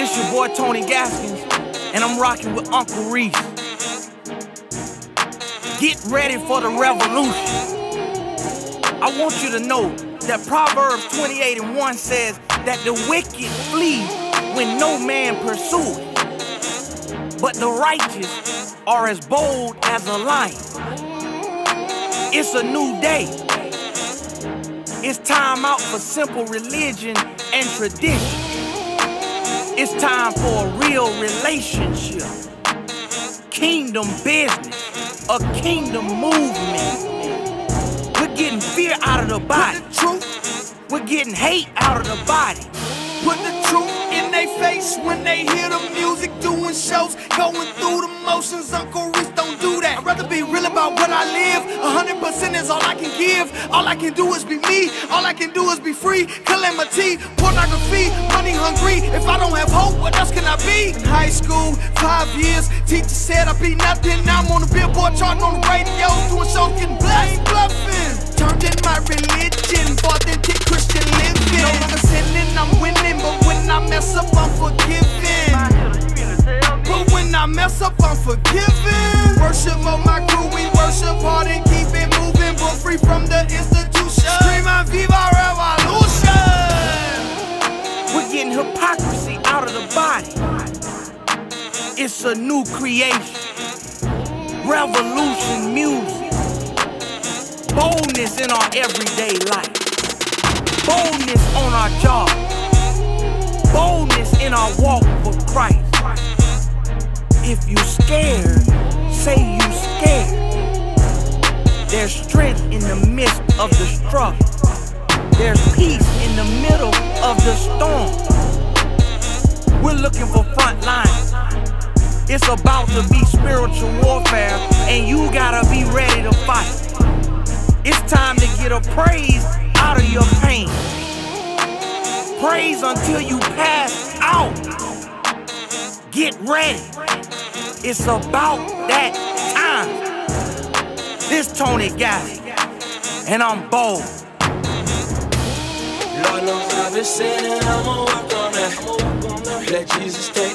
This your boy Tony Gaskins, and I'm rocking with Uncle Reese. Get ready for the revolution. I want you to know that Proverbs 28:1 says that the wicked flee when no man pursues, but the righteous are as bold as a lion. It's a new day. It's time out for simple religion and tradition. It's time for a real relationship, kingdom business, a kingdom movement. We're getting fear out of the body. Put the truth. We're getting hate out of the body. Put the truth in their face when they hear the music, doing shows, going through the motions. Uncle Reese don't do that. I'd rather be real about what I live. 100% is all I can give. All I can do is be me. All I can do is be free. Calamity, pornography, money hungry. If I don't have hope, what else can I be? In high school, 5 years, teacher said I'd be nothing. Now I'm on the Billboard charting on the radio, doing shows, getting blessed, bluffing. Turned in my religion for authentic Christian living. No longer sinning, I'm winning, but when I mess up, I'm forgiven. But when I mess up, I'm forgiven. Worship on my crew, we worship hard and keep it moving, but free from the institution. Scream out, Viva Revolution! We're getting hypocrisy out of the body. It's a new creation. Revolution music. Boldness in our everyday life. Boldness on our job. Boldness in our walk for Christ. If you scared, say you scared. There's strength in the midst of the struggle. There's peace in the middle of the storm. We're looking for front lines. It's about to be spiritual warfare, and you gotta be ready to fight. It's time to get a praise out of your pain. Praise until you pass out. Get ready. It's about that time. This Tony Gaskins, and I'm bold. Lord knows I've been sinning, I'ma work on that. Let Jesus take